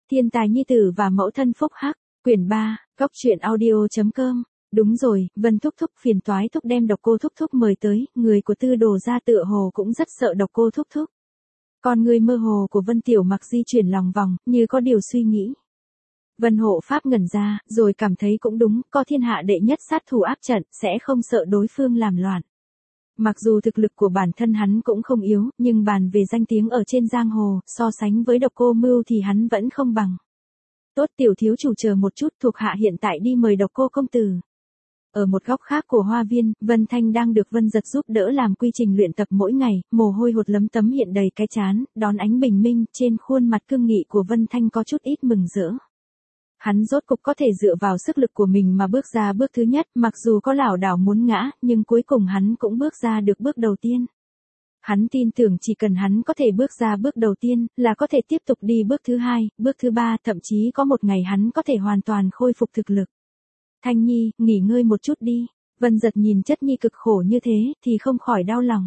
Thiên tài nhi tử và mẫu thân phúc hắc, quyển 3, góc truyện audio.com. Đúng rồi, Vân thúc thúc phiền toái thúc đem Độc Cô thúc thúc mời tới, người của Tư Đồ gia tựa hồ cũng rất sợ Độc Cô thúc thúc. Con người mơ hồ của Vân Tiểu Mặc di chuyển lòng vòng, như có điều suy nghĩ. Vân hộ pháp ngẩn ra, rồi cảm thấy cũng đúng, có thiên hạ đệ nhất sát thủ áp trận, sẽ không sợ đối phương làm loạn. Mặc dù thực lực của bản thân hắn cũng không yếu, nhưng bàn về danh tiếng ở trên giang hồ, so sánh với Độc Cô Mưu thì hắn vẫn không bằng. Tốt tiểu thiếu chủ chờ một chút, thuộc hạ hiện tại đi mời Độc Cô công tử. Ở một góc khác của hoa viên, Vân Thanh đang được Vân Giật giúp đỡ làm quy trình luyện tập mỗi ngày, mồ hôi hột lấm tấm hiện đầy cái trán, đón ánh bình minh, trên khuôn mặt cương nghị của Vân Thanh có chút ít mừng rỡ. Hắn rốt cục có thể dựa vào sức lực của mình mà bước ra bước thứ nhất, mặc dù có lảo đảo muốn ngã, nhưng cuối cùng hắn cũng bước ra được bước đầu tiên. Hắn tin tưởng chỉ cần hắn có thể bước ra bước đầu tiên, là có thể tiếp tục đi bước thứ hai, bước thứ ba, thậm chí có một ngày hắn có thể hoàn toàn khôi phục thực lực. Thanh Nhi, nghỉ ngơi một chút đi. Vân Giật nhìn chất nhi cực khổ như thế, thì không khỏi đau lòng.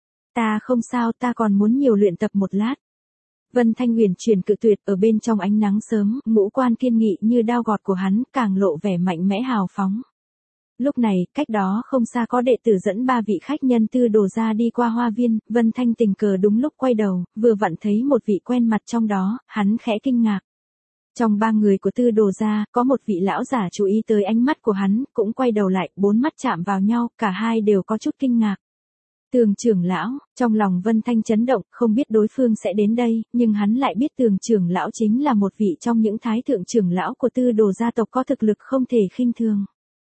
Ta không sao, ta còn muốn nhiều luyện tập một lát. Vân Thanh huyền chuyển cự tuyệt, ở bên trong ánh nắng sớm, ngũ quan kiên nghị như đao gọt của hắn, càng lộ vẻ mạnh mẽ hào phóng. Lúc này, cách đó không xa có đệ tử dẫn 3 vị khách nhân Tư Đồ gia đi qua hoa viên, Vân Thanh tình cờ đúng lúc quay đầu, vừa vặn thấy một vị quen mặt trong đó, hắn khẽ kinh ngạc. Trong 3 người của Tư Đồ gia, có một vị lão giả chú ý tới ánh mắt của hắn, cũng quay đầu lại, 4 mắt chạm vào nhau, cả hai đều có chút kinh ngạc. Tường trưởng lão, trong lòng Vân Thanh chấn động, không biết đối phương sẽ đến đây, nhưng hắn lại biết Tường trưởng lão chính là một vị trong những thái thượng trưởng lão của Tư Đồ gia tộc có thực lực không thể khinh thường.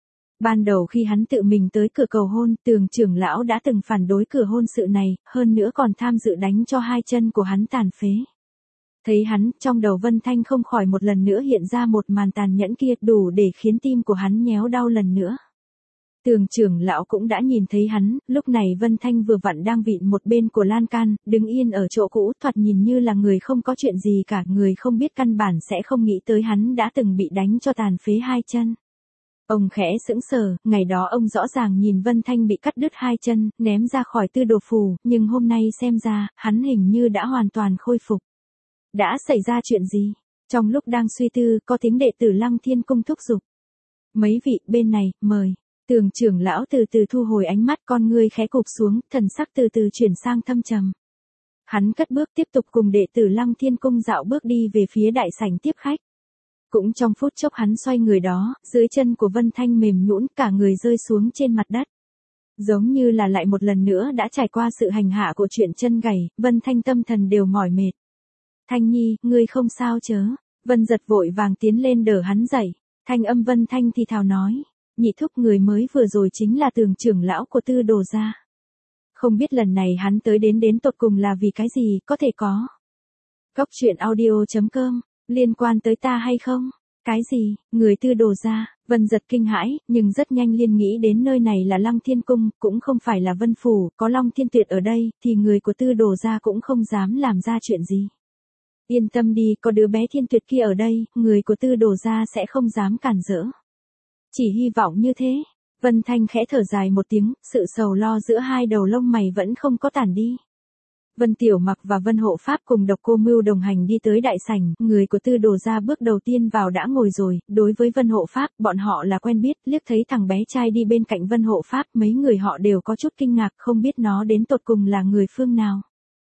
Ban đầu khi hắn tự mình tới cửa cầu hôn, Tường trưởng lão đã từng phản đối cửa hôn sự này, hơn nữa còn tham dự đánh cho 2 chân của hắn tàn phế. Thấy hắn, trong đầu Vân Thanh không khỏi một lần nữa hiện ra một màn tàn nhẫn kia, đủ để khiến tim của hắn nhéo đau lần nữa. Tường trưởng lão cũng đã nhìn thấy hắn, lúc này Vân Thanh vừa vặn đang vịn một bên của lan can, đứng yên ở chỗ cũ, thoạt nhìn như là người không có chuyện gì cả, người không biết căn bản sẽ không nghĩ tới hắn đã từng bị đánh cho tàn phế 2 chân. Ông khẽ sững sờ, ngày đó ông rõ ràng nhìn Vân Thanh bị cắt đứt 2 chân, ném ra khỏi Tư Đồ phủ, nhưng hôm nay xem ra, hắn hình như đã hoàn toàn khôi phục. Đã xảy ra chuyện gì? Trong lúc đang suy tư, có tiếng đệ tử Lăng Thiên cung thúc giục. Mấy vị, bên này, mời. Tường trưởng lão từ từ thu hồi ánh mắt, con ngươi khẽ cụp xuống, thần sắc từ từ chuyển sang thâm trầm. Hắn cất bước tiếp tục cùng đệ tử Lăng Thiên cung dạo bước đi về phía đại sảnh tiếp khách. Cũng trong phút chốc hắn xoay người đó, dưới chân của Vân Thanh mềm nhũn, cả người rơi xuống trên mặt đất. Giống như là lại một lần nữa đã trải qua sự hành hạ của chuyện chân gãy, Vân Thanh tâm thần đều mỏi mệt. Thanh Nhi, ngươi không sao chớ? Vân Giật vội vàng tiến lên đỡ hắn dậy. Thanh âm Vân Thanh thì thào nói, nhị thúc người mới vừa rồi chính là Tường trưởng lão của Tư Đồ gia. Không biết lần này hắn tới đến tột cùng là vì cái gì, có thể có. Góc truyện audio.com, liên quan tới ta hay không? Cái gì, người Tư Đồ gia? Vân Giật kinh hãi, nhưng rất nhanh liên nghĩ đến nơi này là Lăng Thiên cung, cũng không phải là Vân phủ, có Long Thiên Tuyệt ở đây, thì người của Tư Đồ gia cũng không dám làm ra chuyện gì. Yên tâm đi, có đứa bé Thiên Tuyệt kia ở đây, người của Tư Đồ gia sẽ không dám cản rỡ. Chỉ hy vọng như thế. Vân Thanh khẽ thở dài một tiếng, sự sầu lo giữa hai đầu lông mày vẫn không có tản đi. Vân Tiểu Mặc và Vân Hộ Pháp cùng Độc Cô Mưu đồng hành đi tới đại sảnh, người của Tư Đồ gia bước đầu tiên vào đã ngồi rồi, đối với Vân Hộ Pháp, bọn họ là quen biết, liếc thấy thằng bé trai đi bên cạnh Vân Hộ Pháp, mấy người họ đều có chút kinh ngạc, không biết nó đến tột cùng là người phương nào.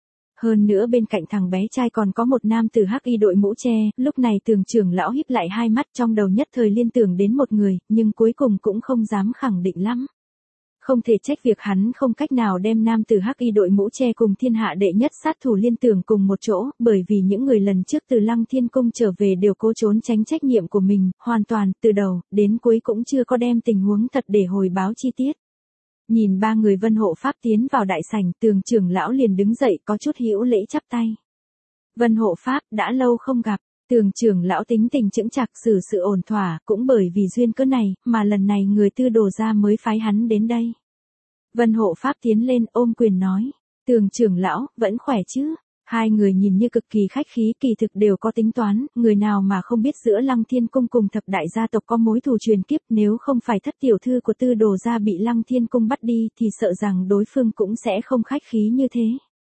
Hơn nữa bên cạnh thằng bé trai còn có một nam tử hắc y đội mũ tre, lúc này Tường trưởng lão híp lại hai mắt, trong đầu nhất thời liên tưởng đến một người, nhưng cuối cùng cũng không dám khẳng định lắm. Không thể trách việc hắn không cách nào đem nam tử hắc y đội mũ tre cùng thiên hạ đệ nhất sát thủ liên tưởng cùng một chỗ, bởi vì những người lần trước từ Lăng Thiên cung trở về đều cố trốn tránh trách nhiệm của mình, hoàn toàn, từ đầu, đến cuối cũng chưa có đem tình huống thật để hồi báo chi tiết. Nhìn 3 người Vân Hộ Pháp tiến vào đại sảnh, Tường trưởng lão liền đứng dậy có chút hữu lễ chắp tay. Vân Hộ Pháp, đã lâu không gặp. Tường trưởng lão tính tình chững chạc, xử sự ổn thỏa, cũng bởi vì duyên cớ này, mà lần này người Tư Đồ gia mới phái hắn đến đây. Vân Hộ Pháp tiến lên ôm quyền nói, Tường trưởng lão, vẫn khỏe chứ? Hai người nhìn như cực kỳ khách khí, kỳ thực đều có tính toán, người nào mà không biết giữa Lăng Thiên cung cùng thập đại gia tộc có mối thù truyền kiếp, nếu không phải thất tiểu thư của Tư Đồ gia bị Lăng Thiên cung bắt đi thì sợ rằng đối phương cũng sẽ không khách khí như thế.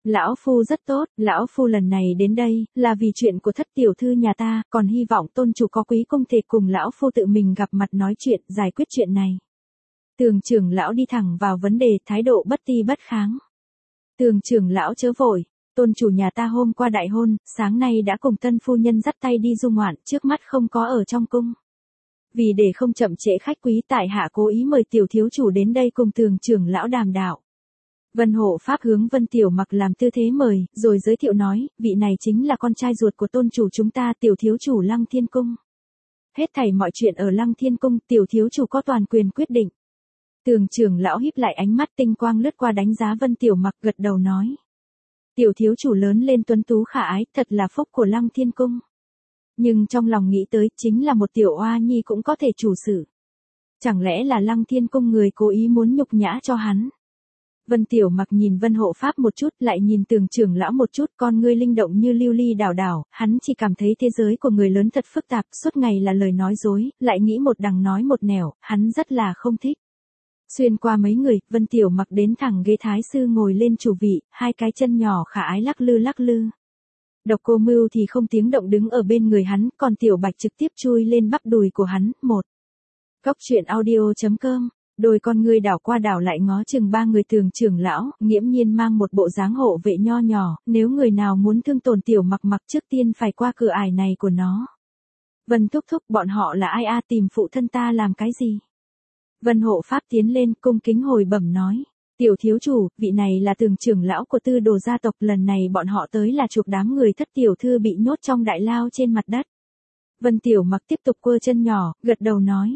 Lão phu rất tốt, lão phu lần này đến đây, là vì chuyện của thất tiểu thư nhà ta, còn hy vọng tôn chủ có quý công thể cùng lão phu tự mình gặp mặt nói chuyện, giải quyết chuyện này. Tường trưởng lão đi thẳng vào vấn đề, thái độ bất ti bất kháng. Tường trưởng lão chớ vội, tôn chủ nhà ta hôm qua đại hôn, sáng nay đã cùng tân phu nhân dắt tay đi du ngoạn, trước mắt không có ở trong cung. Vì để không chậm trễ khách quý, tại hạ cố ý mời tiểu thiếu chủ đến đây cùng tường trưởng lão đàm đạo. Vân hộ pháp hướng Vân Tiểu Mặc làm tư thế mời, rồi giới thiệu nói, vị này chính là con trai ruột của tôn chủ chúng ta, tiểu thiếu chủ Lăng Thiên Cung. Hết thảy mọi chuyện ở Lăng Thiên Cung, tiểu thiếu chủ có toàn quyền quyết định. Tường trưởng lão híp lại ánh mắt, tinh quang lướt qua đánh giá Vân Tiểu Mặc, gật đầu nói. Tiểu thiếu chủ lớn lên tuấn tú khả ái, thật là phúc của Lăng Thiên Cung. Nhưng trong lòng nghĩ tới, chính là một tiểu oa nhi cũng có thể chủ sự. Chẳng lẽ là Lăng Thiên Cung người cố ý muốn nhục nhã cho hắn? Vân Tiểu Mặc nhìn Vân hộ pháp một chút, lại nhìn tường trưởng lão một chút, con ngươi linh động như lưu ly đảo đảo, hắn chỉ cảm thấy thế giới của người lớn thật phức tạp, suốt ngày là lời nói dối, lại nghĩ một đằng nói một nẻo, hắn rất là không thích. Xuyên qua mấy người, Vân Tiểu Mặc đến thẳng ghế thái sư ngồi lên chủ vị, hai cái chân nhỏ khả ái lắc lư lắc lư. Độc Cô Mưu thì không tiếng động đứng ở bên người hắn, còn Tiểu Bạch trực tiếp chui lên bắp đùi của hắn. Một. Cốc truyện audio.com. Đôi con ngươi đảo qua đảo lại ngó chừng ba người tường trưởng lão, nghiễm nhiên mang một bộ dáng hộ vệ nho nhỏ, nếu người nào muốn thương tổn Tiểu Mặc Mặc trước tiên phải qua cửa ải này của nó. Vân thúc thúc, bọn họ là ai a, tìm phụ thân ta làm cái gì? Vân hộ pháp tiến lên, cung kính hồi bẩm nói. Tiểu thiếu chủ, vị này là tường trưởng lão của Tư Đồ gia tộc, lần này bọn họ tới là chuộc đám người thất tiểu thư bị nhốt trong đại lao trên mặt đất. Vân Tiểu Mặc tiếp tục quơ chân nhỏ, gật đầu nói.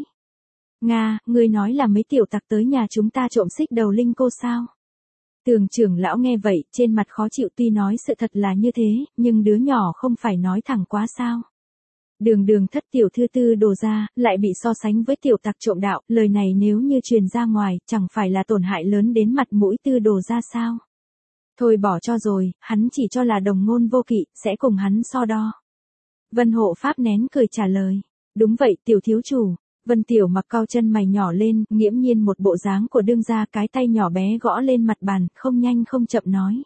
Nga, ngươi nói là mấy tiểu tặc tới nhà chúng ta trộm xích đầu linh cô sao? Tường trưởng lão nghe vậy, trên mặt khó chịu, tuy nói sự thật là như thế, nhưng đứa nhỏ không phải nói thẳng quá sao? Đường đường thất tiểu thư Tư Đồ gia, lại bị so sánh với tiểu tặc trộm đạo, lời này nếu như truyền ra ngoài, chẳng phải là tổn hại lớn đến mặt mũi Tư Đồ gia sao? Thôi bỏ cho rồi, hắn chỉ cho là đồng ngôn vô kỵ, sẽ cùng hắn so đo. Vân hộ pháp nén cười trả lời. Đúng vậy, tiểu thiếu chủ. Vân Tiểu Mặc cau chân mày nhỏ lên, nghiễm nhiên một bộ dáng của đương gia, cái tay nhỏ bé gõ lên mặt bàn, không nhanh không chậm nói.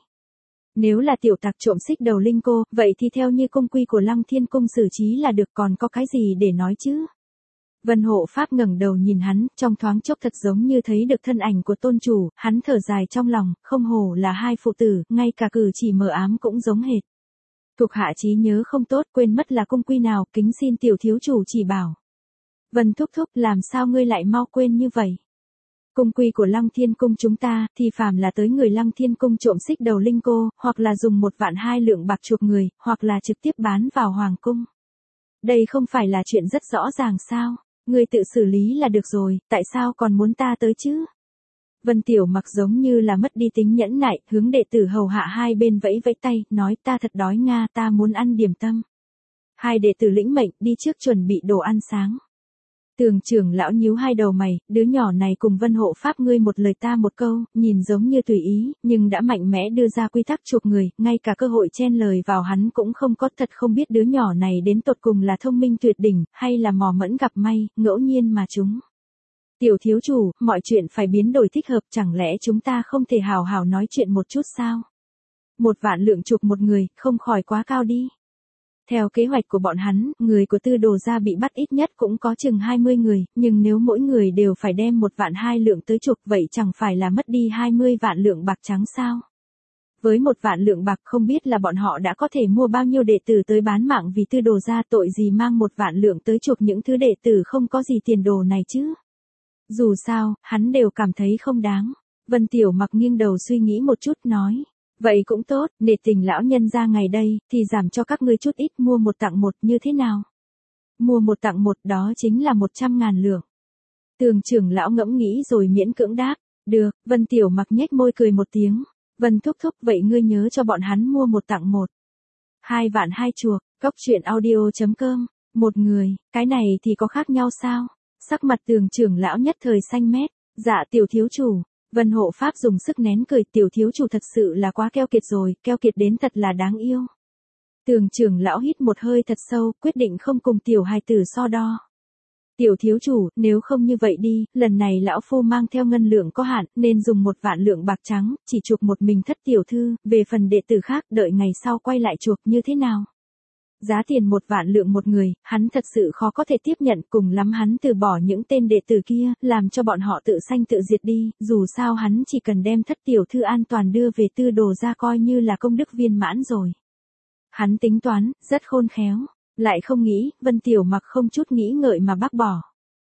Nếu là tiểu tặc trộm xích đầu linh cô, vậy thì theo như cung quy của Lăng Thiên Cung xử trí là được, còn có cái gì để nói chứ? Vân hộ pháp ngẩng đầu nhìn hắn, trong thoáng chốc thật giống như thấy được thân ảnh của tôn chủ, hắn thở dài trong lòng, không hổ là hai phụ tử, ngay cả cử chỉ mờ ám cũng giống hệt. Thuộc hạ trí nhớ không tốt, quên mất là cung quy nào, kính xin tiểu thiếu chủ chỉ bảo. Vân thúc thúc, làm sao ngươi lại mau quên như vậy? Cung quy của Lăng Thiên Cung chúng ta, thì phàm là tới người Lăng Thiên Cung trộm xích đầu linh cô, hoặc là dùng 1.200.000 lượng bạc chuộc người, hoặc là trực tiếp bán vào hoàng cung. Đây không phải là chuyện rất rõ ràng sao? Ngươi tự xử lý là được rồi, tại sao còn muốn ta tới chứ? Vân Tiểu Mặc giống như là mất đi tính nhẫn nại, hướng đệ tử hầu hạ hai bên vẫy vẫy tay, nói ta thật đói Nga, ta muốn ăn điểm tâm. Hai đệ tử lĩnh mệnh, đi trước chuẩn bị đồ ăn sáng. Tường trưởng lão nhíu hai đầu mày, đứa nhỏ này cùng Vân hộ pháp ngươi một lời ta một câu, nhìn giống như tùy ý, nhưng đã mạnh mẽ đưa ra quy tắc chuộc người, ngay cả cơ hội chen lời vào hắn cũng không có, thật không biết đứa nhỏ này đến tột cùng là thông minh tuyệt đỉnh, hay là mò mẫm gặp may, ngẫu nhiên mà chúng. Tiểu thiếu chủ, mọi chuyện phải biến đổi thích hợp, chẳng lẽ chúng ta không thể hào hào nói chuyện một chút sao? 1.000.000 lượng chuộc một người, không khỏi quá cao đi. Theo kế hoạch của bọn hắn, người của Tư Đồ gia bị bắt ít nhất cũng có chừng 20 người, nhưng nếu mỗi người đều phải đem 1.200.000 lượng tới chuộc, vậy chẳng phải là mất đi 20.000.000 lượng bạc trắng sao? Với 1.000.000 lượng bạc, không biết là bọn họ đã có thể mua bao nhiêu đệ tử tới bán mạng vì Tư Đồ gia, tội gì mang 1.000.000 lượng tới chuộc những thứ đệ tử không có gì tiền đồ này chứ? Dù sao, hắn đều cảm thấy không đáng. Vân Tiểu Mặc nghiêng đầu suy nghĩ một chút nói. Vậy cũng tốt, nể tình lão nhân ra ngày đây, thì giảm cho các ngươi chút ít, mua 1 tặng 1 như thế nào? Mua 1 tặng 1 đó chính là 100.000 lượng. Tường trưởng lão ngẫm nghĩ rồi miễn cưỡng đáp. Được, Vân Tiểu Mặc nhếch môi cười một tiếng. Vân thúc thúc, vậy ngươi nhớ cho bọn hắn mua 1 tặng 1. 2.200.000 chuộc, cốc truyện audio.com. Một người, cái này thì có khác nhau sao? Sắc mặt tường trưởng lão nhất thời xanh mét. Dạ tiểu thiếu chủ. Vân hộ pháp dùng sức nén cười, tiểu thiếu chủ thật sự là quá keo kiệt rồi, keo kiệt đến thật là đáng yêu. Tường trưởng lão hít một hơi thật sâu, quyết định không cùng tiểu hài tử so đo. Tiểu thiếu chủ, nếu không như vậy đi, lần này lão phu mang theo ngân lượng có hạn, nên dùng 1 vạn lượng bạc trắng, chỉ chuộc một mình Thất tiểu thư, về phần đệ tử khác đợi ngày sau quay lại chuộc như thế nào? Giá tiền 1 vạn lượng một người, hắn thật sự khó có thể tiếp nhận, cùng lắm hắn từ bỏ những tên đệ tử kia, làm cho bọn họ tự sanh tự diệt đi, dù sao hắn chỉ cần đem Thất tiểu thư an toàn đưa về Tư Đồ ra coi như là công đức viên mãn rồi. Hắn tính toán, rất khôn khéo, lại không nghĩ, Vân Tiểu Mặc không chút nghĩ ngợi mà bác bỏ.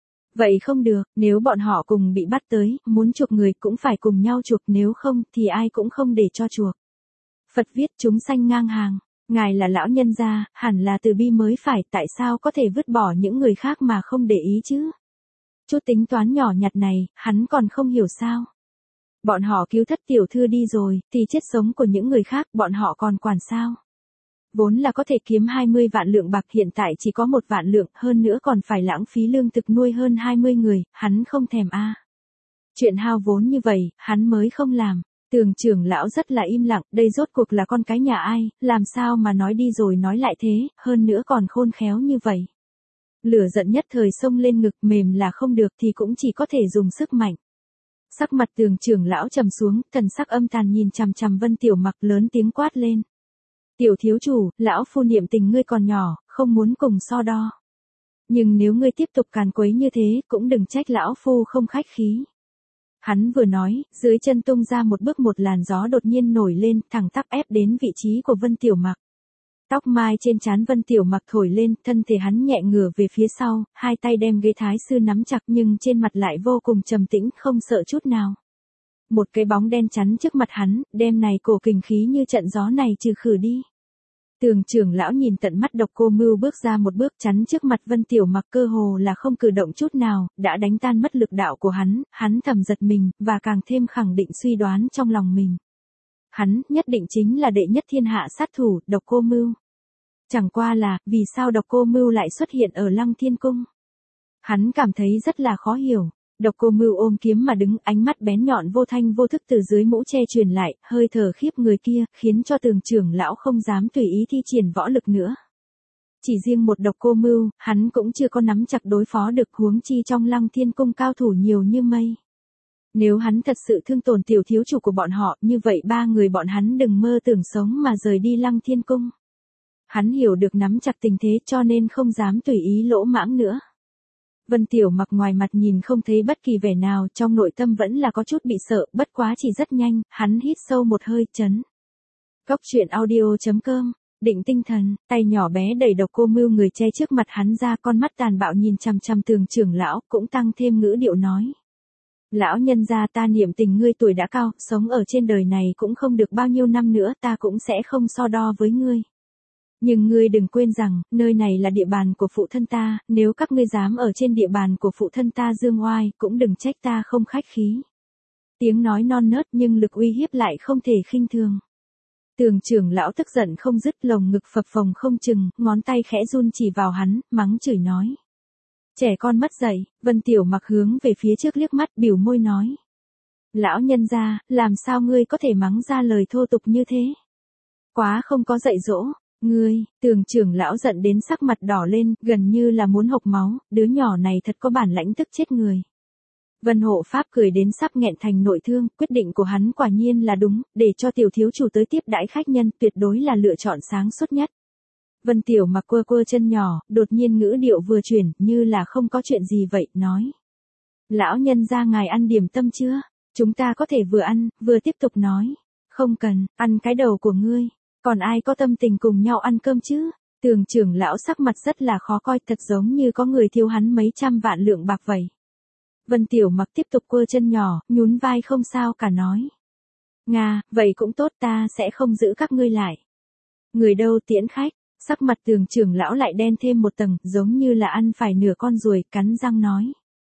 Vậy không được, nếu bọn họ cùng bị bắt tới, muốn chuộc người cũng phải cùng nhau chuộc, nếu không thì ai cũng không để cho chuộc. Phật viết chúng sanh ngang hàng, ngài là lão nhân gia, hẳn là từ bi mới phải, tại sao có thể vứt bỏ những người khác mà không để ý chứ? Chút tính toán nhỏ nhặt này, hắn còn không hiểu sao? Bọn họ cứu Thất tiểu thư đi rồi, thì chết sống của những người khác bọn họ còn quản sao? Vốn là có thể kiếm 20 vạn lượng bạc, hiện tại chỉ có 1 vạn lượng, hơn nữa còn phải lãng phí lương thực nuôi hơn 20 người, hắn không thèm a. Chuyện hao vốn như vậy, hắn mới không làm. Tường trưởng lão rất là im lặng, đây rốt cuộc là con cái nhà ai, làm sao mà nói đi rồi nói lại thế, hơn nữa còn khôn khéo như vậy. Lửa giận nhất thời xông lên ngực, mềm là không được thì cũng chỉ có thể dùng sức mạnh. Sắc mặt Tường trưởng lão trầm xuống, thần sắc âm tàn nhìn chằm chằm Vân Tiểu Mặc, lớn tiếng quát lên. Tiểu thiếu chủ, lão phu niệm tình ngươi còn nhỏ, không muốn cùng so đo. Nhưng nếu ngươi tiếp tục càn quấy như thế, cũng đừng trách lão phu không khách khí. Hắn vừa nói, dưới chân tung ra một bước, một làn gió đột nhiên nổi lên, thẳng tắp ép đến vị trí của Vân Tiểu Mặc. Tóc mai trên trán Vân Tiểu Mặc thổi lên, thân thể hắn nhẹ ngửa về phía sau, hai tay đem ghế thái sư nắm chặt, nhưng trên mặt lại vô cùng trầm tĩnh, không sợ chút nào. Một cái bóng đen chắn trước mặt hắn, đem này cổ kình khí như trận gió này trừ khử đi. Tường trưởng lão nhìn tận mắt Độc Cô Mưu bước ra một bước chắn trước mặt Vân Tiểu Mặc, cơ hồ là không cử động chút nào, đã đánh tan mất lực đạo của hắn thầm giật mình, và càng thêm khẳng định suy đoán trong lòng mình. Hắn nhất định chính là đệ nhất thiên hạ sát thủ, Độc Cô Mưu. Chẳng qua là, vì sao Độc Cô Mưu lại xuất hiện ở Lăng Thiên Cung? Hắn cảm thấy rất là khó hiểu. Độc Cô Mưu ôm kiếm mà đứng, ánh mắt bén nhọn vô thanh vô thức từ dưới mũ che truyền lại, hơi thở khiếp người kia, khiến cho Tường trưởng lão không dám tùy ý thi triển võ lực nữa. Chỉ riêng một Độc Cô Mưu, hắn cũng chưa có nắm chặt đối phó được, huống chi trong Lăng Thiên Cung cao thủ nhiều như mây. Nếu hắn thật sự thương tổn tiểu thiếu chủ của bọn họ, như vậy 3 người bọn hắn đừng mơ tưởng sống mà rời đi Lăng Thiên Cung. Hắn hiểu được nắm chặt tình thế cho nên không dám tùy ý lỗ mãng nữa. Vân Tiểu Mặc ngoài mặt nhìn không thấy bất kỳ vẻ nào, trong nội tâm vẫn là có chút bị sợ, bất quá chỉ rất nhanh, hắn hít sâu một hơi, chấn. Góc truyện audio.com, định tinh thần, tay nhỏ bé đẩy Độc Cô Mưu người che trước mặt hắn ra, con mắt tàn bạo nhìn chằm chằm Tường trưởng lão, cũng tăng thêm ngữ điệu nói. Lão nhân gia, ta niệm tình ngươi tuổi đã cao, sống ở trên đời này cũng không được bao nhiêu năm nữa, ta cũng sẽ không so đo với ngươi. Nhưng ngươi đừng quên rằng, nơi này là địa bàn của phụ thân ta, nếu các ngươi dám ở trên địa bàn của phụ thân ta dương oai, cũng đừng trách ta không khách khí. Tiếng nói non nớt nhưng lực uy hiếp lại không thể khinh thường. Tường trưởng lão tức giận không dứt, lồng ngực phập phồng không chừng, ngón tay khẽ run chỉ vào hắn, mắng chửi nói. Trẻ con mất dạy, Vân Tiểu Mặc hướng về phía trước liếc mắt, biểu môi nói. Lão nhân gia, làm sao ngươi có thể mắng ra lời thô tục như thế? Quá không có dạy dỗ. Ngươi, Tường trưởng lão giận đến sắc mặt đỏ lên, gần như là muốn hộc máu, đứa nhỏ này thật có bản lãnh tức chết người. Vân Hộ Pháp cười đến sắp nghẹn thành nội thương, quyết định của hắn quả nhiên là đúng, để cho tiểu thiếu chủ tới tiếp đãi khách nhân tuyệt đối là lựa chọn sáng suốt nhất. Vân Tiểu Mặc quơ quơ chân nhỏ, đột nhiên ngữ điệu vừa chuyển, như là không có chuyện gì vậy, nói. Lão nhân gia ngài ăn điểm tâm chưa? Chúng ta có thể vừa ăn, vừa tiếp tục nói. Không cần, ăn cái đầu của ngươi. Còn ai có tâm tình cùng nhau ăn cơm chứ? Tường trưởng lão sắc mặt rất là khó coi, thật giống như có người thiếu hắn mấy trăm vạn lượng bạc vậy. Vân Tiểu Mặc tiếp tục quơ chân nhỏ, nhún vai không sao cả nói. Nga, vậy cũng tốt, ta sẽ không giữ các ngươi lại. Người đâu tiễn khách, sắc mặt Tường trưởng lão lại đen thêm một tầng, giống như là ăn phải nửa con ruồi, cắn răng nói.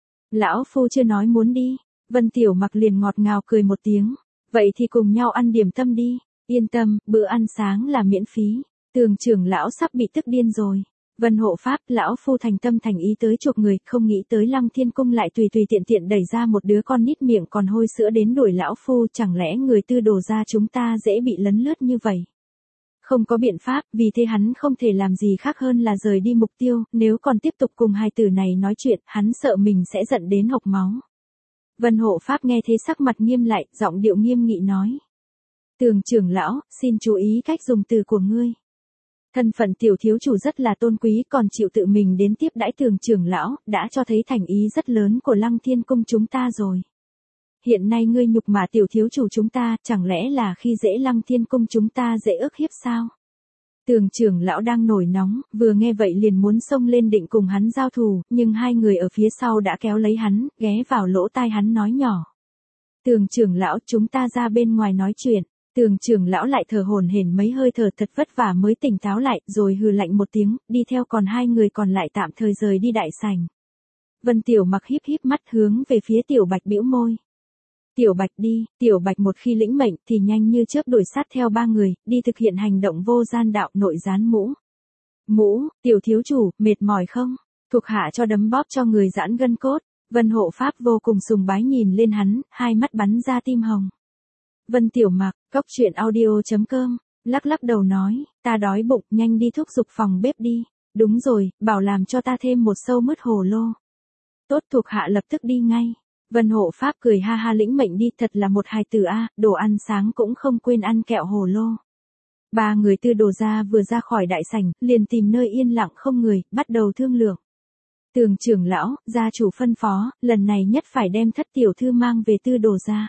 Lão phu chưa nói muốn đi. Vân Tiểu Mặc liền ngọt ngào cười một tiếng. Vậy thì cùng nhau ăn điểm tâm đi. Yên tâm, bữa ăn sáng là miễn phí. Tường trưởng lão sắp bị tức điên rồi. Vân Hộ Pháp, lão phu thành tâm thành ý tới chuộc người, không nghĩ tới Lăng Thiên Cung lại tùy tùy tiện tiện đẩy ra một đứa con nít miệng còn hôi sữa đến đuổi lão phu, chẳng lẽ người Tư Đồ gia chúng ta dễ bị lấn lướt như vậy? Không có biện pháp, vì thế hắn không thể làm gì khác hơn là rời đi mục tiêu, nếu còn tiếp tục cùng hai tử này nói chuyện, hắn sợ mình sẽ giận đến hộc máu. Vân Hộ Pháp nghe thế sắc mặt nghiêm lại, giọng điệu nghiêm nghị nói. Tường trưởng lão, xin chú ý cách dùng từ của ngươi. Thân phận tiểu thiếu chủ rất là tôn quý, còn chịu tự mình đến tiếp đãi Tường trưởng lão, đã cho thấy thành ý rất lớn của Lăng Thiên Cung chúng ta rồi. Hiện nay ngươi nhục mạ tiểu thiếu chủ chúng ta, chẳng lẽ là khi dễ Lăng Thiên Cung chúng ta dễ ức hiếp sao? Tường trưởng lão đang nổi nóng, vừa nghe vậy liền muốn xông lên định cùng hắn giao thù, nhưng hai người ở phía sau đã kéo lấy hắn, ghé vào lỗ tai hắn nói nhỏ. Tường trưởng lão, chúng ta ra bên ngoài nói chuyện. Tường trưởng lão lại thở hổn hển mấy hơi thở thật vất vả mới tỉnh táo lại, rồi hừ lạnh một tiếng, đi theo còn hai người còn lại tạm thời rời đi đại sảnh. Vân Tiểu Mặc híp híp mắt hướng về phía Tiểu Bạch bĩu môi. Tiểu Bạch đi, Tiểu Bạch một khi lĩnh mệnh thì nhanh như chớp đuổi sát theo ba người, đi thực hiện hành động vô gian đạo nội gián mũ. Mũ, tiểu thiếu chủ, mệt mỏi không? Thuộc hạ cho đấm bóp cho người giãn gân cốt. Vân Hộ Pháp vô cùng sùng bái nhìn lên hắn, hai mắt bắn ra tim hồng. Vân Tiểu Mặc, coctruyện.audio.com, lắc lắc đầu nói, ta đói bụng, nhanh đi thúc giục phòng bếp đi. Đúng rồi, bảo làm cho ta thêm một sâu mứt hồ lô. Tốt, thuộc hạ lập tức đi ngay. Vân Hộ Pháp cười ha ha lĩnh mệnh đi, thật là một hài tử a, đồ ăn sáng cũng không quên ăn kẹo hồ lô. Ba người Tư Đồ gia vừa ra khỏi đại sảnh, liền tìm nơi yên lặng không người, bắt đầu thương lượng. Tường trưởng lão, gia chủ phân phó, lần này nhất phải đem thất tiểu thư mang về Tư Đồ gia.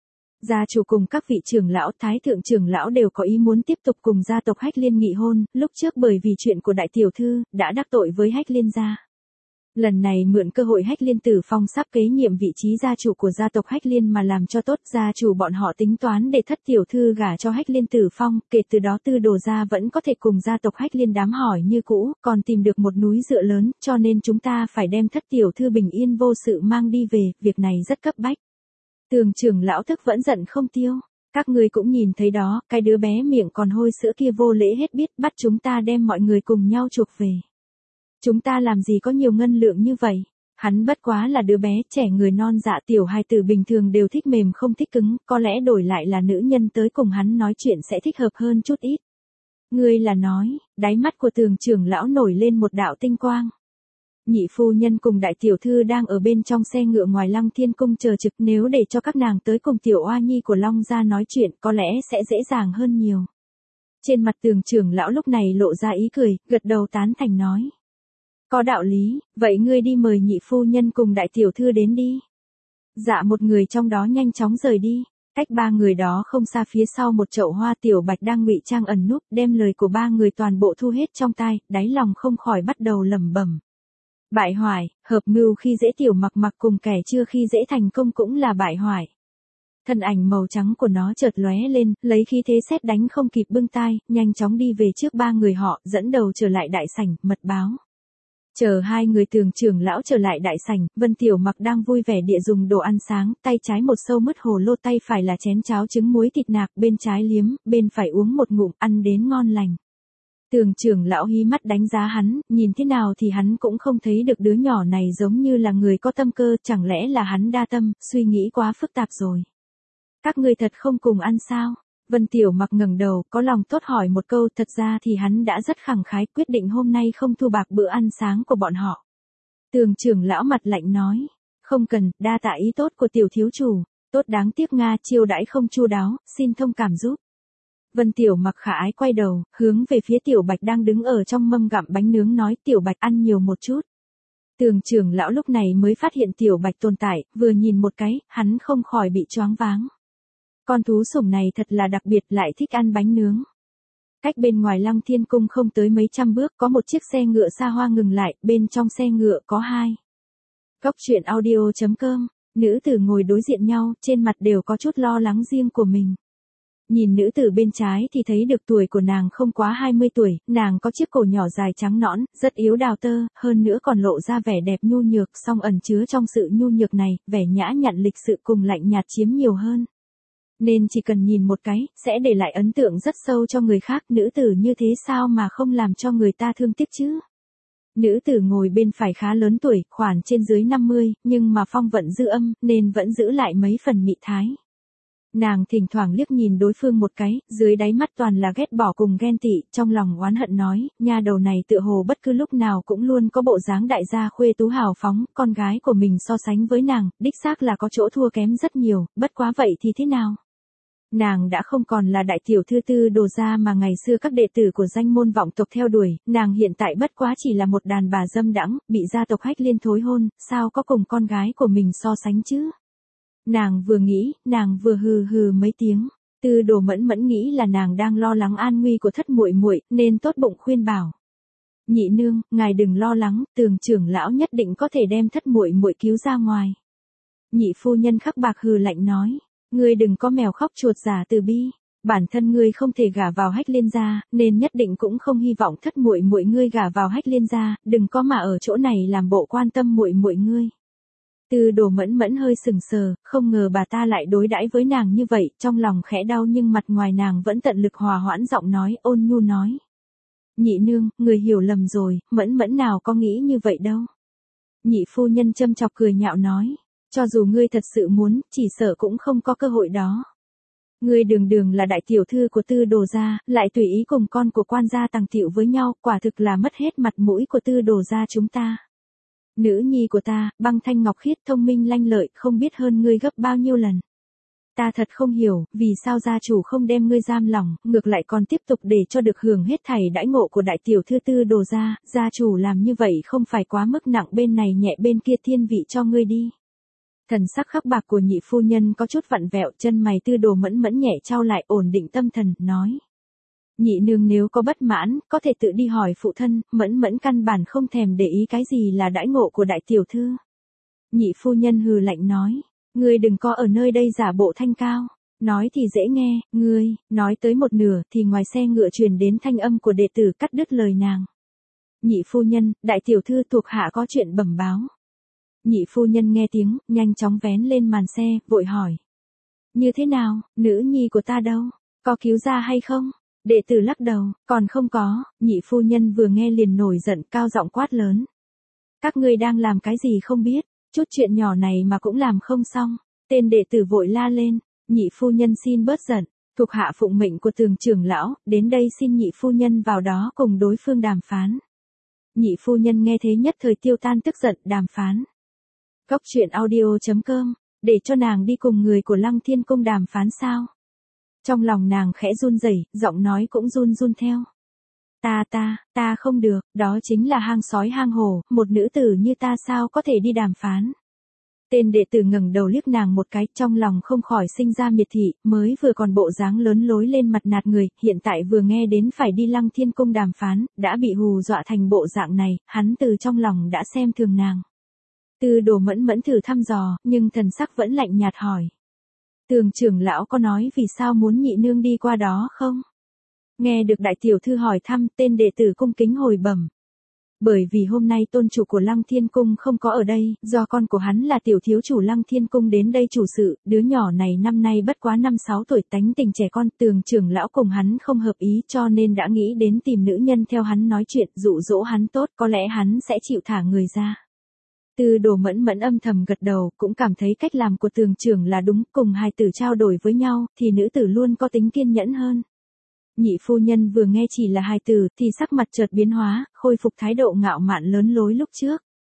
Gia chủ cùng các vị trưởng lão, thái thượng trưởng lão đều có ý muốn tiếp tục cùng gia tộc Hách Liên nghị hôn, lúc trước bởi vì chuyện của đại tiểu thư, đã đắc tội với Hách Liên gia. Lần này mượn cơ hội Hách Liên Tử Phong sắp kế nhiệm vị trí gia chủ của gia tộc Hách Liên mà làm cho tốt, gia chủ bọn họ tính toán để thất tiểu thư gả cho Hách Liên Tử Phong, kể từ đó Tư Đồ gia vẫn có thể cùng gia tộc Hách Liên đám hỏi như cũ, còn tìm được một núi dựa lớn, cho nên chúng ta phải đem thất tiểu thư bình yên vô sự mang đi về, việc này rất cấp bách. Tường trưởng lão thức vẫn giận không tiêu. Các ngươi cũng nhìn thấy đó, cái đứa bé miệng còn hôi sữa kia vô lễ hết biết, bắt chúng ta đem mọi người cùng nhau chuộc về. Chúng ta làm gì có nhiều ngân lượng như vậy? Hắn bất quá là đứa bé trẻ, người non dạ, tiểu hài tử bình thường đều thích mềm không thích cứng, có lẽ đổi lại là nữ nhân tới cùng hắn nói chuyện sẽ thích hợp hơn chút ít. Ngươi là nói, đáy mắt của Tường trưởng lão nổi lên một đạo tinh quang. Nhị phu nhân cùng đại tiểu thư đang ở bên trong xe ngựa ngoài Lăng Thiên Cung chờ trực, nếu để cho các nàng tới cùng tiểu oa nhi của Long gia nói chuyện có lẽ sẽ dễ dàng hơn nhiều. Trên mặt Tường trưởng lão lúc này lộ ra ý cười, gật đầu tán thành nói. Có đạo lý, vậy ngươi đi mời nhị phu nhân cùng đại tiểu thư đến đi. Dạ, một người trong đó nhanh chóng rời đi. Cách ba người đó không xa, phía sau một chậu hoa, Tiểu Bạch đang ngụy trang ẩn núp, đem lời của ba người toàn bộ thu hết trong tai, đáy lòng không khỏi bắt đầu lẩm bẩm. Bại hoại, hợp mưu khi dễ Tiểu Mặc Mặc cùng kẻ chưa khi dễ thành công cũng là bại hoại. Thân ảnh màu trắng của nó chợt lóe lên, lấy khí thế sét đánh không kịp bưng tai, nhanh chóng đi về trước ba người họ, dẫn đầu trở lại đại sảnh, mật báo. Chờ hai người Tường trưởng lão trở lại đại sảnh, Vân Tiểu Mặc đang vui vẻ địa dùng đồ ăn sáng, tay trái một sâu mứt hồ lô, tay phải là chén cháo trứng muối thịt nạc, bên trái liếm, bên phải uống một ngụm, ăn đến ngon lành. Tường trưởng lão hí mắt đánh giá hắn, nhìn thế nào thì hắn cũng không thấy được đứa nhỏ này giống như là người có tâm cơ, chẳng lẽ là hắn đa tâm, suy nghĩ quá phức tạp rồi. Các ngươi thật không cùng ăn sao? Vân Tiểu Mặc ngẩng đầu, có lòng tốt hỏi một câu, thật ra thì hắn đã rất khẳng khái, quyết định hôm nay không thu bạc bữa ăn sáng của bọn họ. Tường trưởng lão mặt lạnh nói, không cần, đa tạ ý tốt của tiểu thiếu chủ, tốt đáng tiếc Nga chiêu đãi không chu đáo, xin thông cảm giúp. Vân Tiểu Mặc khả ái quay đầu, hướng về phía Tiểu Bạch đang đứng ở trong mâm gặm bánh nướng nói, Tiểu Bạch ăn nhiều một chút. Tường trưởng lão lúc này mới phát hiện Tiểu Bạch tồn tại, vừa nhìn một cái, hắn không khỏi bị choáng váng. Con thú sủng này thật là đặc biệt, lại thích ăn bánh nướng. Cách bên ngoài Lăng Thiên Cung không tới mấy trăm bước, có một chiếc xe ngựa xa hoa ngừng lại, bên trong xe ngựa có hai. Coctruyện.audio.com, nữ tử ngồi đối diện nhau, trên mặt đều có chút lo lắng riêng của mình. Nhìn nữ tử bên trái thì thấy được tuổi của nàng không quá 20 tuổi, nàng có chiếc cổ nhỏ dài trắng nõn, rất yếu đào tơ, hơn nữa còn lộ ra vẻ đẹp nhu nhược, song ẩn chứa trong sự nhu nhược này, vẻ nhã nhặn lịch sự cùng lạnh nhạt chiếm nhiều hơn. Nên chỉ cần nhìn một cái, sẽ để lại ấn tượng rất sâu cho người khác, nữ tử như thế sao mà không làm cho người ta thương tiếc chứ. Nữ tử ngồi bên phải khá lớn tuổi, khoảng trên dưới 50, nhưng mà phong vận dư âm, nên vẫn giữ lại mấy phần mị thái. Nàng thỉnh thoảng liếc nhìn đối phương một cái, dưới đáy mắt toàn là ghét bỏ cùng ghen tị, trong lòng oán hận nói, nha đầu này tựa hồ bất cứ lúc nào cũng luôn có bộ dáng đại gia khuê tú hào phóng, con gái của mình so sánh với nàng, đích xác là có chỗ thua kém rất nhiều, bất quá vậy thì thế nào? Nàng đã không còn là đại tiểu thư Tư Đồ gia mà ngày xưa các đệ tử của danh môn vọng tộc theo đuổi, nàng hiện tại bất quá chỉ là một đàn bà dâm đãng, bị gia tộc Hách Liên thối hôn, sao có cùng con gái của mình so sánh chứ? Nàng vừa nghĩ, nàng vừa hừ hừ mấy tiếng. Tư Đồ Mẫn Mẫn nghĩ là nàng đang lo lắng an nguy của thất muội muội, nên tốt bụng khuyên bảo. Nhị nương, ngài đừng lo lắng, Tường trưởng lão nhất định có thể đem thất muội muội cứu ra ngoài. Nhị phu nhân Khắc Bạc hừ lạnh nói, ngươi đừng có mèo khóc chuột giả từ bi, bản thân ngươi không thể gả vào Hách Liên gia, nên nhất định cũng không hy vọng thất muội muội ngươi gả vào Hách Liên gia, đừng có mà ở chỗ này làm bộ quan tâm muội muội ngươi. Tư Đồ Mẫn Mẫn hơi sừng sờ, không ngờ bà ta lại đối đãi với nàng như vậy, trong lòng khẽ đau nhưng mặt ngoài nàng vẫn tận lực hòa hoãn giọng nói, ôn nhu nói. Nhị nương, người hiểu lầm rồi, Mẫn Mẫn nào có nghĩ như vậy đâu. Nhị phu nhân châm chọc cười nhạo nói, cho dù ngươi thật sự muốn, chỉ sợ cũng không có cơ hội đó. Ngươi đường đường là đại tiểu thư của Tư Đồ gia, lại tùy ý cùng con của quan gia tàng tiệu với nhau, quả thực là mất hết mặt mũi của Tư Đồ gia chúng ta. Nữ nhi của ta, băng thanh ngọc khiết thông minh lanh lợi, không biết hơn ngươi gấp bao nhiêu lần. Ta thật không hiểu, vì sao gia chủ không đem ngươi giam lỏng, ngược lại còn tiếp tục để cho được hưởng hết thảy đãi ngộ của đại tiểu thư Tư Đồ gia, gia chủ làm như vậy không phải quá mức nặng bên này nhẹ bên kia thiên vị cho ngươi đi. Thần sắc Khắc Bạc của nhị phu nhân có chút vặn vẹo, chân mày Tư Đồ Mẫn Mẫn nhẹ trao lại ổn định tâm thần, nói. Nhị nương nếu có bất mãn, có thể tự đi hỏi phụ thân, Mẫn Mẫn căn bản không thèm để ý cái gì là đãi ngộ của đại tiểu thư. Nhị phu nhân hừ lạnh nói, ngươi đừng có ở nơi đây giả bộ thanh cao, nói thì dễ nghe, ngươi, nói tới một nửa thì ngoài xe ngựa truyền đến thanh âm của đệ tử cắt đứt lời nàng. Nhị phu nhân, đại tiểu thư thuộc hạ có chuyện bẩm báo. Nhị phu nhân nghe tiếng, nhanh chóng vén lên màn xe, vội hỏi. Như thế nào, nữ nhi của ta đâu, có cứu ra hay không? Đệ tử lắc đầu, còn không có, nhị phu nhân vừa nghe liền nổi giận cao giọng quát lớn. Các ngươi đang làm cái gì không biết, chút chuyện nhỏ này mà cũng làm không xong. Tên đệ tử vội la lên, nhị phu nhân xin bớt giận, thuộc hạ phụng mệnh của Tường trưởng lão, đến đây xin nhị phu nhân vào đó cùng đối phương đàm phán. Nhị phu nhân nghe thế nhất thời tiêu tan tức giận, đàm phán. Cốc truyện audio.com, để cho nàng đi cùng người của Lăng Thiên Cung đàm phán sao? Trong lòng nàng khẽ run rẩy, giọng nói cũng run run theo. Ta không được, đó chính là hang sói hang hổ, một nữ tử như ta sao có thể đi đàm phán. Tên đệ tử ngẩng đầu liếc nàng một cái, trong lòng không khỏi sinh ra miệt thị, mới vừa còn bộ dáng lớn lối lên mặt nạt người, hiện tại vừa nghe đến phải đi Lăng Thiên Cung đàm phán, đã bị hù dọa thành bộ dạng này, hắn từ trong lòng đã xem thường nàng. Tư Đồ Mẫn Mẫn thử thăm dò, nhưng thần sắc vẫn lạnh nhạt hỏi. Tường trưởng lão có nói vì sao muốn nhị nương đi qua đó không? Nghe được đại tiểu thư hỏi thăm, tên đệ tử cung kính hồi bẩm. Bởi vì hôm nay tôn chủ của Lăng Thiên Cung không có ở đây, do con của hắn là tiểu thiếu chủ Lăng Thiên Cung đến đây chủ sự, đứa nhỏ này năm nay bất quá 5-6 tuổi, tánh tình trẻ con, Tường trưởng lão cùng hắn không hợp ý cho nên đã nghĩ đến tìm nữ nhân theo hắn nói chuyện, dụ dỗ hắn tốt, có lẽ hắn sẽ chịu thả người ra. Tư Đồ Mẫn Mẫn âm thầm gật đầu, cũng cảm thấy cách làm của Tường trưởng là đúng, cùng hai tử trao đổi với nhau, thì nữ tử luôn có tính kiên nhẫn hơn. Nhị phu nhân vừa nghe chỉ là hài tử, thì sắc mặt chợt biến hóa, khôi phục thái độ ngạo mạn lớn lối lúc trước.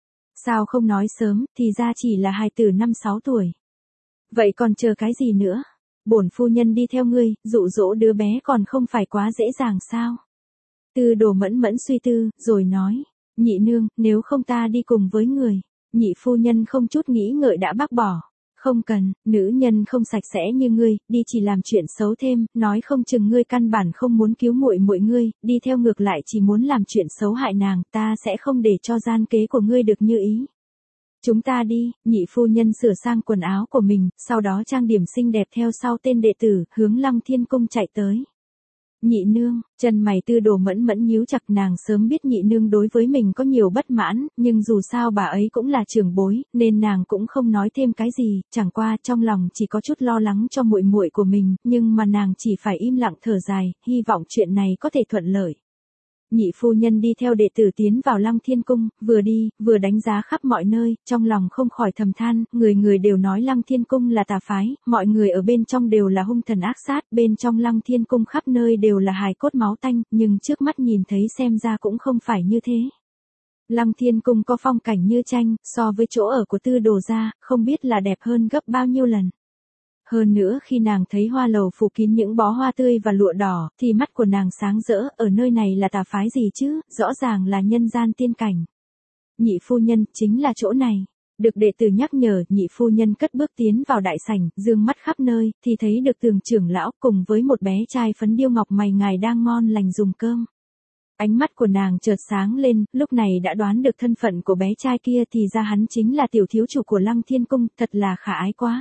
Sao không nói sớm, thì ra chỉ là hài tử 5-6 tuổi. Vậy còn chờ cái gì nữa? Bổn phu nhân đi theo ngươi, dụ dỗ đứa bé còn không phải quá dễ dàng sao? Tư Đồ Mẫn Mẫn suy tư, rồi nói, nhị nương, nếu không ta đi cùng với người. Nhị phu nhân không chút nghĩ ngợi đã bác bỏ. Không cần, nữ nhân không sạch sẽ như ngươi, đi chỉ làm chuyện xấu thêm, nói không chừng ngươi căn bản không muốn cứu muội muội ngươi, đi theo ngược lại chỉ muốn làm chuyện xấu hại nàng, ta sẽ không để cho gian kế của ngươi được như ý. Chúng ta đi, nhị phu nhân sửa sang quần áo của mình, sau đó trang điểm xinh đẹp theo sau tên đệ tử, hướng Lăng Thiên Cung chạy tới. Nhị nương, chân mày Tư Đồ Mẫn Mẫn nhíu chặt, nàng sớm biết nhị nương đối với mình có nhiều bất mãn, nhưng dù sao bà ấy cũng là trưởng bối, nên nàng cũng không nói thêm cái gì, chẳng qua trong lòng chỉ có chút lo lắng cho muội muội của mình, nhưng mà nàng chỉ phải im lặng thở dài, hy vọng chuyện này có thể thuận lợi. Nhị phu nhân đi theo đệ tử tiến vào Lăng Thiên Cung, vừa đi, vừa đánh giá khắp mọi nơi, trong lòng không khỏi thầm than, người người đều nói Lăng Thiên Cung là tà phái, mọi người ở bên trong đều là hung thần ác sát, bên trong Lăng Thiên Cung khắp nơi đều là hài cốt máu tanh, nhưng trước mắt nhìn thấy xem ra cũng không phải như thế. Lăng Thiên Cung có phong cảnh như tranh, so với chỗ ở của Tư Đồ gia, không biết là đẹp hơn gấp bao nhiêu lần. Hơn nữa khi nàng thấy hoa lầu phủ kín những bó hoa tươi và lụa đỏ, thì mắt của nàng sáng rỡ, ở nơi này là tà phái gì chứ, rõ ràng là nhân gian tiên cảnh. Nhị phu nhân, chính là chỗ này. Được đệ tử nhắc nhở, nhị phu nhân cất bước tiến vào đại sảnh, dương mắt khắp nơi, thì thấy được Tường trưởng lão cùng với một bé trai phấn điêu ngọc mày ngài đang ngon lành dùng cơm. Ánh mắt của nàng chợt sáng lên, lúc này đã đoán được thân phận của bé trai kia thì ra hắn chính là tiểu thiếu chủ của Lăng Thiên Cung, thật là khả ái quá.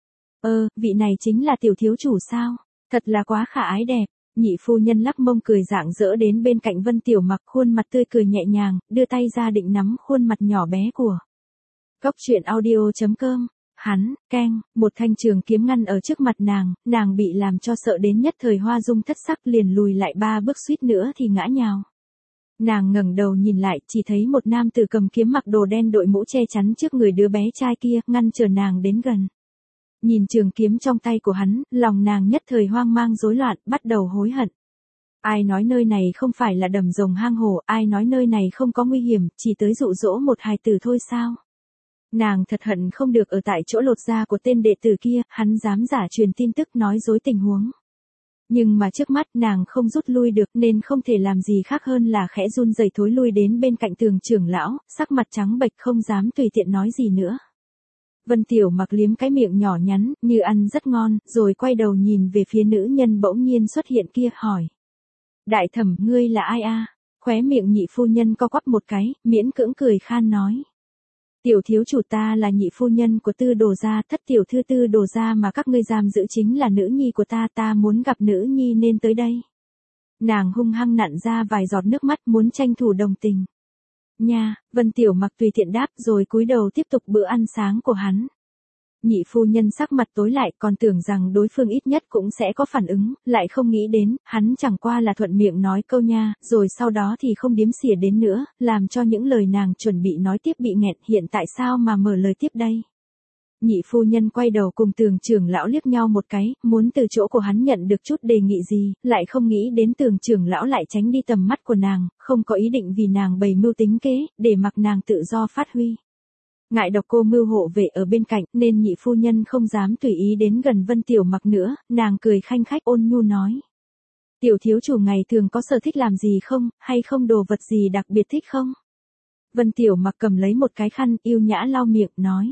Vị này chính là tiểu thiếu chủ sao? Thật là quá khả ái đẹp. Nhị phu nhân lắc mông cười rạng rỡ đến bên cạnh Vân Tiểu Mặc, khuôn mặt tươi cười nhẹ nhàng, đưa tay ra định nắm khuôn mặt nhỏ bé của. Cốc truyện audio.com. Hắn, keng, một thanh trường kiếm ngăn ở trước mặt nàng bị làm cho sợ đến nhất thời hoa dung thất sắc, liền lùi lại 3 bước suýt nữa thì ngã nhào. Nàng ngẩng đầu nhìn lại, chỉ thấy một nam tử cầm kiếm mặc đồ đen đội mũ che chắn trước người đứa bé trai kia, ngăn chờ nàng đến gần. Nhìn trường kiếm trong tay của hắn, lòng nàng nhất thời hoang mang rối loạn, bắt đầu hối hận. Ai nói nơi này không phải là đầm rồng hang hổ, ai nói nơi này không có nguy hiểm, chỉ tới dụ dỗ một hài tử thôi sao? Nàng thật hận không được ở tại chỗ lột da của tên đệ tử kia, hắn dám giả truyền tin tức nói dối tình huống. Nhưng mà trước mắt nàng không rút lui được nên không thể làm gì khác hơn là khẽ run rẩy thối lui đến bên cạnh Tường trưởng lão, sắc mặt trắng bệch không dám tùy tiện nói gì nữa. Vân Tiểu Mặc liếm cái miệng nhỏ nhắn, như ăn rất ngon, rồi quay đầu nhìn về phía nữ nhân bỗng nhiên xuất hiện kia, hỏi. Đại thẩm, ngươi là ai a? Khóe miệng nhị phu nhân co quắp một cái, miễn cưỡng cười khan nói. Tiểu thiếu chủ, ta là nhị phu nhân của Tư Đồ gia, thất tiểu thư Tư Đồ gia mà các ngươi giam giữ chính là nữ nhi của ta muốn gặp nữ nhi nên tới đây. Nàng hung hăng nặn ra vài giọt nước mắt muốn tranh thủ đồng tình. Nha, Vân Tiểu Mặc tùy tiện đáp rồi cúi đầu tiếp tục bữa ăn sáng của hắn. Nhị phu nhân sắc mặt tối lại, còn tưởng rằng đối phương ít nhất cũng sẽ có phản ứng, lại không nghĩ đến, hắn chẳng qua là thuận miệng nói câu nha, rồi sau đó thì không đếm xỉa đến nữa, làm cho những lời nàng chuẩn bị nói tiếp bị nghẹn, hiện tại sao mà mở lời tiếp đây. Nhị phu nhân quay đầu cùng Tường trưởng lão liếc nhau một cái, muốn từ chỗ của hắn nhận được chút đề nghị gì, lại không nghĩ đến Tường trưởng lão lại tránh đi tầm mắt của nàng, không có ý định vì nàng bày mưu tính kế, để mặc nàng tự do phát huy. Ngại độc cô mưu hộ vệ ở bên cạnh nên nhị phu nhân không dám tùy ý đến gần Vân Tiểu Mặc nữa, nàng cười khanh khách ôn nhu nói. Tiểu thiếu chủ ngày thường có sở thích làm gì không, hay không đồ vật gì đặc biệt thích không? Vân Tiểu Mặc cầm lấy một cái khăn, yêu nhã lau miệng, nói.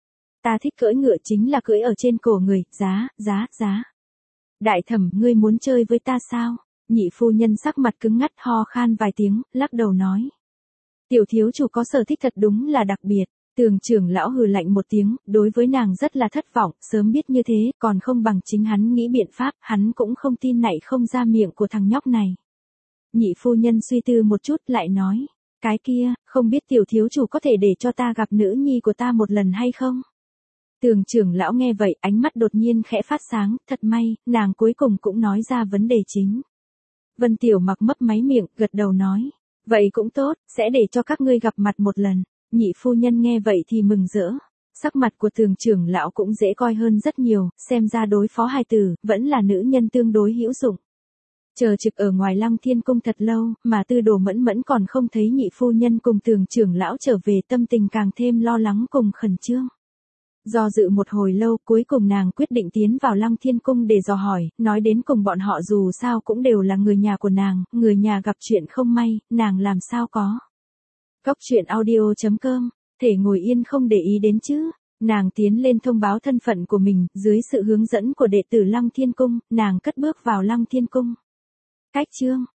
Ta thích cưỡi ngựa, chính là cưỡi ở trên cổ người, giá. Đại thẩm, ngươi muốn chơi với ta sao? Nhị phu nhân sắc mặt cứng ngắt ho khan vài tiếng, lắc đầu nói. Tiểu thiếu chủ có sở thích thật đúng là đặc biệt. Tường trưởng lão hừ lạnh một tiếng, đối với nàng rất là thất vọng, sớm biết như thế, còn không bằng chính hắn nghĩ biện pháp, hắn cũng không tin nảy không ra miệng của thằng nhóc này. Nhị phu nhân suy tư một chút lại nói, cái kia, không biết tiểu thiếu chủ có thể để cho ta gặp nữ nhi của ta một lần hay không? Tường trưởng lão nghe vậy, ánh mắt đột nhiên khẽ phát sáng, thật may, nàng cuối cùng cũng nói ra vấn đề chính. Vân Tiểu Mặc mấp máy miệng, gật đầu nói, vậy cũng tốt, sẽ để cho các ngươi gặp mặt một lần. Nhị phu nhân nghe vậy thì mừng rỡ. Sắc mặt của Tường trưởng lão cũng dễ coi hơn rất nhiều, xem ra đối phó hài tử, vẫn là nữ nhân tương đối hữu dụng. Chờ trực ở ngoài Lăng Thiên Cung thật lâu, mà Tư Đồ Mẫn còn không thấy nhị phu nhân cùng Tường trưởng lão trở về, tâm tình càng thêm lo lắng cùng khẩn trương. Do dự một hồi lâu, cuối cùng nàng quyết định tiến vào Lăng Thiên Cung để dò hỏi, nói đến cùng bọn họ dù sao cũng đều là người nhà của nàng, người nhà gặp chuyện không may, nàng làm sao có. Cốc truyện audio.com, thể ngồi yên không để ý đến chứ. Nàng tiến lên thông báo thân phận của mình, dưới sự hướng dẫn của đệ tử Lăng Thiên Cung, nàng cất bước vào Lăng Thiên Cung. Cách chương